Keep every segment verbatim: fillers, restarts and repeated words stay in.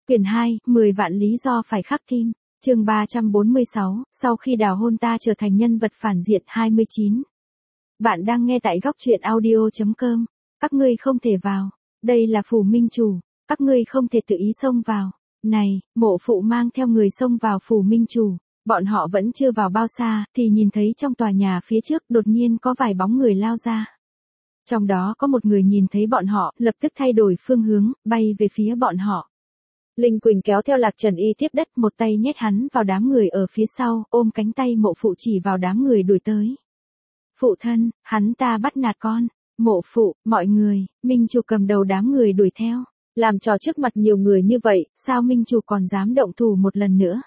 Quyển hai, mười vạn lý do phải khắc kim. Chương ba trăm bốn mươi sáu, sau khi đào hôn ta trở thành nhân vật phản diện hai mươi chín. Bạn đang nghe tại góc truyện audio chấm com. Các ngươi không thể vào. Đây là phủ minh chủ. Các ngươi không thể tự ý xông vào. Này, mộ phụ mang theo người xông vào phủ minh chủ. Bọn họ vẫn chưa vào bao xa, thì nhìn thấy trong tòa nhà phía trước đột nhiên có vài bóng người lao ra. Trong đó có một người nhìn thấy bọn họ, lập tức thay đổi phương hướng, bay về phía bọn họ. Linh Quỳnh kéo theo Lạc Trần Y tiếp đất, một tay nhét hắn vào đám người ở phía sau, ôm cánh tay mộ phụ chỉ vào đám người đuổi tới. Phụ thân, hắn ta bắt nạt con. Mộ phụ, mọi người, minh chủ cầm đầu đám người đuổi theo. Làm trò trước mặt nhiều người như vậy, sao minh chủ còn dám động thủ một lần nữa?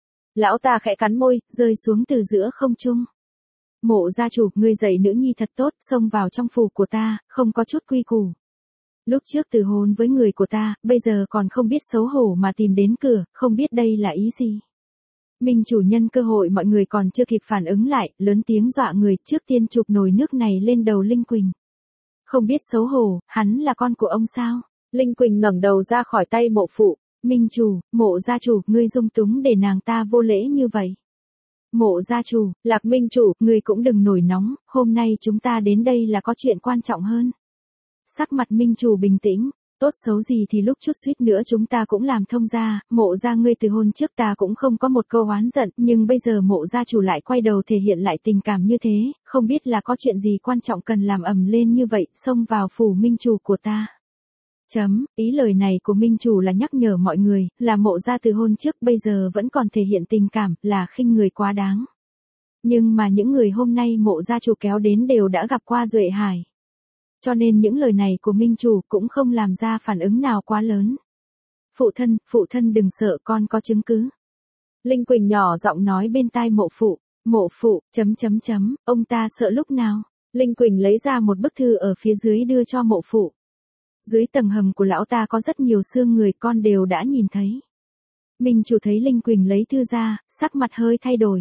Lão ta khẽ cắn môi, rơi xuống từ giữa không trung. Mộ gia chủ, ngươi dạy nữ nhi thật tốt, xông vào trong phủ của ta, không có chút quy củ. Lúc trước từ hôn với người của ta, bây giờ còn không biết xấu hổ mà tìm đến cửa, không biết đây là ý gì. Minh chủ nhân cơ hội mọi người còn chưa kịp phản ứng lại, lớn tiếng dọa người, trước tiên chụp nồi nước này lên đầu Linh Quỳnh. Không biết xấu hổ, hắn là con của ông sao? Linh Quỳnh ngẩng đầu ra khỏi tay mộ phụ. Minh chủ, mộ gia chủ, ngươi dung túng để nàng ta vô lễ như vậy. Mộ gia chủ, Lạc minh chủ, ngươi cũng đừng nổi nóng, hôm nay chúng ta đến đây là có chuyện quan trọng hơn. Sắc mặt minh chủ bình tĩnh, tốt xấu gì thì lúc chút suýt nữa chúng ta cũng làm thông gia, mộ gia ngươi từ hôn trước ta cũng không có một câu oán giận, nhưng bây giờ mộ gia chủ lại quay đầu thể hiện lại tình cảm như thế, không biết là có chuyện gì quan trọng cần làm ầm lên như vậy, xông vào phủ minh chủ của ta. Chấm, ý lời này của minh chủ là nhắc nhở mọi người, là mộ gia từ hôn trước bây giờ vẫn còn thể hiện tình cảm, là khinh người quá đáng. Nhưng mà những người hôm nay mộ gia chủ kéo đến đều đã gặp qua Duệ Hải. Cho nên những lời này của minh chủ cũng không làm ra phản ứng nào quá lớn. Phụ thân, phụ thân đừng sợ, con có chứng cứ. Linh Quỳnh nhỏ giọng nói bên tai mộ phụ, mộ phụ, chấm chấm chấm, ông ta sợ lúc nào? Linh Quỳnh lấy ra một bức thư ở phía dưới đưa cho mộ phụ. Dưới tầng hầm của lão ta có rất nhiều xương người, con đều đã nhìn thấy. Minh chủ thấy Linh Quỳnh lấy thư ra, sắc mặt hơi thay đổi.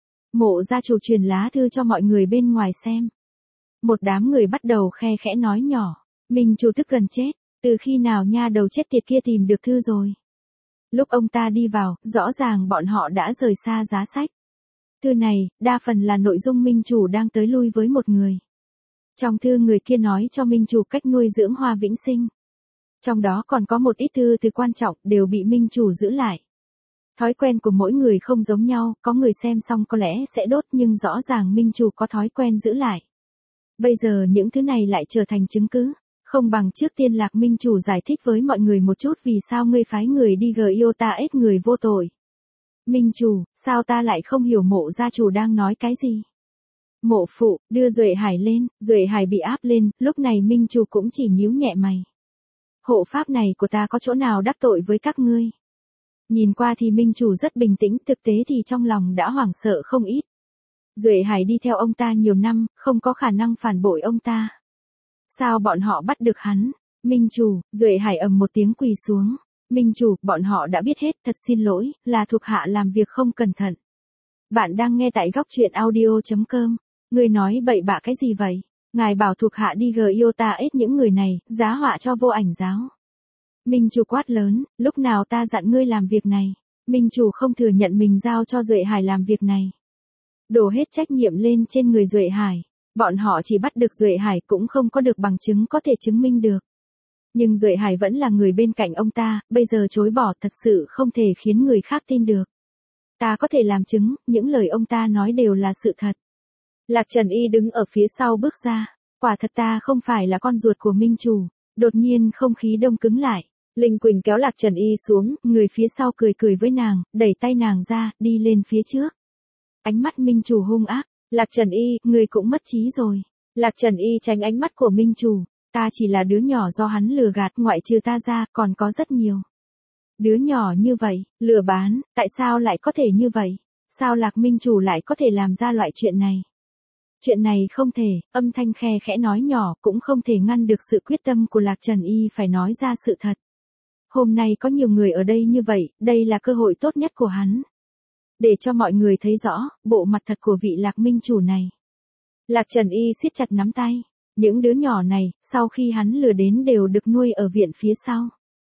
Mộ gia chủ truyền lá thư cho mọi người bên ngoài xem. Một đám người bắt đầu khe khẽ nói nhỏ. Minh chủ tức gần chết, từ khi nào nha đầu chết tiệt kia tìm được thư rồi. Lúc ông ta đi vào, rõ ràng bọn họ đã rời xa giá sách. Thư này, đa phần là nội dung minh chủ đang tới lui với một người. Trong thư người kia nói cho minh chủ cách nuôi dưỡng Hoa Vĩnh Sinh. Trong đó còn có một ít thư từ quan trọng đều bị minh chủ giữ lại. Thói quen của mỗi người không giống nhau, có người xem xong có lẽ sẽ đốt nhưng rõ ràng minh chủ có thói quen giữ lại. Bây giờ những thứ này lại trở thành chứng cứ. Không bằng trước tiên Lạc minh chủ giải thích với mọi người một chút vì sao ngươi phái người đi gờ yêu ta ết người vô tội. Minh chủ, sao ta lại không hiểu mộ gia chủ đang nói cái gì? Mộ phụ, đưa Duệ Hải lên, Duệ Hải bị áp lên, lúc này minh chủ cũng chỉ nhíu nhẹ mày. Hộ pháp này của ta có chỗ nào đắc tội với các ngươi? Nhìn qua thì minh chủ rất bình tĩnh, thực tế thì trong lòng đã hoảng sợ không ít. Duệ Hải đi theo ông ta nhiều năm, không có khả năng phản bội ông ta. Sao bọn họ bắt được hắn? Minh chủ, Duệ Hải ầm một tiếng quỳ xuống. Minh chủ, bọn họ đã biết hết, thật xin lỗi, là thuộc hạ làm việc không cẩn thận. Bạn đang nghe tại góc truyện audio chấm com. Người nói bậy bạ cái gì vậy? Ngài bảo thuộc hạ đi gờ yêu ta ết những người này, giá họa cho vô ảnh giáo. Minh chủ quát lớn, lúc nào ta dặn ngươi làm việc này? Minh chủ không thừa nhận mình giao cho Duệ Hải làm việc này. Đổ hết trách nhiệm lên trên người Duệ Hải. Bọn họ chỉ bắt được Duệ Hải cũng không có được bằng chứng có thể chứng minh được. Nhưng Duệ Hải vẫn là người bên cạnh ông ta, bây giờ chối bỏ thật sự không thể khiến người khác tin được. Ta có thể làm chứng, những lời ông ta nói đều là sự thật. Lạc Trần Y đứng ở phía sau bước ra. Quả thật ta không phải là con ruột của minh chủ. Đột nhiên không khí đông cứng lại. Linh Quỳnh kéo Lạc Trần Y xuống, người phía sau cười cười với nàng, đẩy tay nàng ra, đi lên phía trước. Ánh mắt minh chủ hung ác. Lạc Trần Y, người cũng mất trí rồi. Lạc Trần Y tránh ánh mắt của minh chủ. Ta chỉ là đứa nhỏ do hắn lừa gạt, ngoại trừ ta ra, còn có rất nhiều. Đứa nhỏ như vậy, lừa bán, tại sao lại có thể như vậy? Sao Lạc minh chủ lại có thể làm ra loại chuyện này? Chuyện này không thể, âm thanh khe khẽ nói nhỏ cũng không thể ngăn được sự quyết tâm của Lạc Trần Y phải nói ra sự thật. Hôm nay có nhiều người ở đây như vậy, đây là cơ hội tốt nhất của hắn. Để cho mọi người thấy rõ, bộ mặt thật của vị Lạc minh chủ này. Lạc Trần Y siết chặt nắm tay. Những đứa nhỏ này, sau khi hắn lừa đến đều được nuôi ở viện phía sau.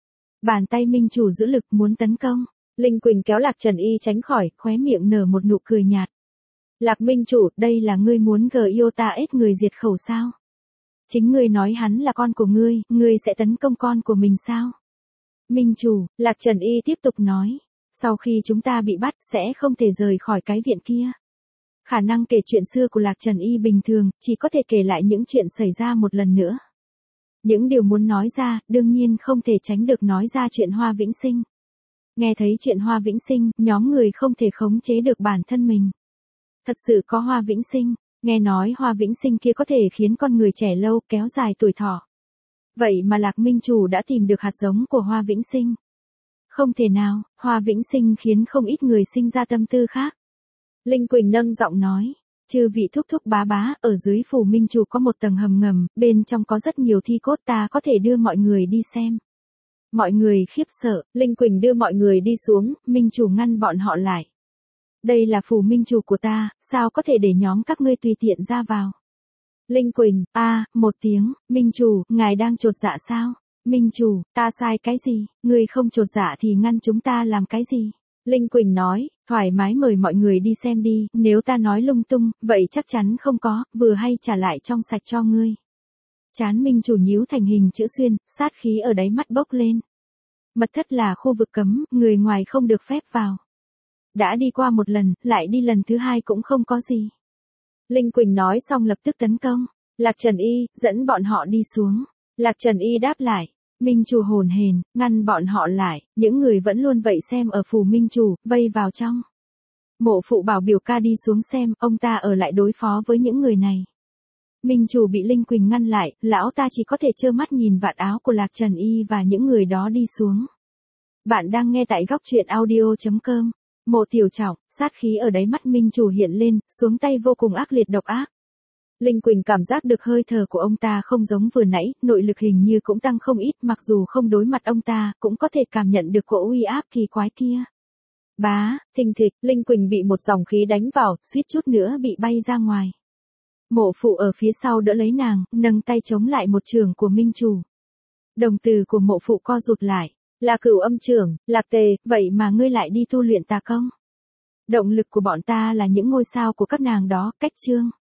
Bàn tay minh chủ giữ lực muốn tấn công. Linh Quỳnh kéo Lạc Trần Y tránh khỏi, khóe miệng nở một nụ cười nhạt. Lạc minh chủ, đây là ngươi muốn gờ yêu ta ết người diệt khẩu sao? Chính ngươi nói hắn là con của ngươi, ngươi sẽ tấn công con của mình sao? Minh chủ, Lạc Trần Y tiếp tục nói. Sau khi chúng ta bị bắt sẽ không thể rời khỏi cái viện kia. Khả năng kể chuyện xưa của Lạc Trần Y bình thường, chỉ có thể kể lại những chuyện xảy ra một lần nữa. Những điều muốn nói ra, đương nhiên không thể tránh được nói ra chuyện Hoa Vĩnh Sinh. Nghe thấy chuyện Hoa Vĩnh Sinh, nhóm người không thể khống chế được bản thân mình. Thật sự có Hoa Vĩnh Sinh, nghe nói Hoa Vĩnh Sinh kia có thể khiến con người trẻ lâu, kéo dài tuổi thọ. Vậy mà Lạc Minh Chủ đã tìm được hạt giống của Hoa Vĩnh Sinh. Không thể nào, Hoa Vĩnh Sinh khiến không ít người sinh ra tâm tư khác. Linh Quỳnh nâng giọng nói, chư vị thúc thúc bá bá, ở dưới phủ Minh Chủ có một tầng hầm ngầm, bên trong có rất nhiều thi cốt, ta có thể đưa mọi người đi xem. Mọi người khiếp sợ, Linh Quỳnh đưa mọi người đi xuống, Minh Chủ ngăn bọn họ lại. Đây là phủ Minh Chủ của ta, sao có thể để nhóm các ngươi tùy tiện ra vào. Linh Quỳnh, a, một tiếng, Minh Chủ, ngài đang chột dạ sao? Minh Chủ, ta sai cái gì, ngươi không chột dạ thì ngăn chúng ta làm cái gì? Linh Quỳnh nói, thoải mái mời mọi người đi xem đi, nếu ta nói lung tung, vậy chắc chắn không có, vừa hay trả lại trong sạch cho ngươi. Trán Minh Chủ nhíu thành hình chữ xuyên, sát khí ở đáy mắt bốc lên. Mật thất là khu vực cấm, người ngoài không được phép vào. Đã đi qua một lần, lại đi lần thứ hai cũng không có gì. Linh Quỳnh nói xong lập tức tấn công. Lạc Trần Y, dẫn bọn họ đi xuống. Lạc Trần Y đáp lại. Minh Chủ hồn hền, ngăn bọn họ lại, những người vẫn luôn vậy xem ở phủ Minh Chủ, vây vào trong. Mộ phụ bảo biểu ca đi xuống xem, ông ta ở lại đối phó với những người này. Minh Chủ bị Linh Quỳnh ngăn lại, lão ta chỉ có thể trơ mắt nhìn vạt áo của Lạc Trần Y và những người đó đi xuống. Bạn đang nghe tại góc truyện audio chấm com. Mộ Tiểu Trọng, sát khí ở đáy mắt Minh Chủ hiện lên, xuống tay vô cùng ác liệt độc ác. Linh Quỳnh cảm giác được hơi thở của ông ta không giống vừa nãy, nội lực hình như cũng tăng không ít, mặc dù không đối mặt ông ta, cũng có thể cảm nhận được cỗ uy áp kỳ quái kia. Bá, thình thịch, Linh Quỳnh bị một dòng khí đánh vào, suýt chút nữa bị bay ra ngoài. Mộ phụ ở phía sau đỡ lấy nàng, nâng tay chống lại một trường của Minh Chủ. Đồng tử của mộ phụ co rụt lại, là Cửu Âm trưởng, Lạc Tề, vậy mà ngươi lại đi tu luyện tà công. Động lực của bọn ta là những ngôi sao của các nàng đó, cách chương.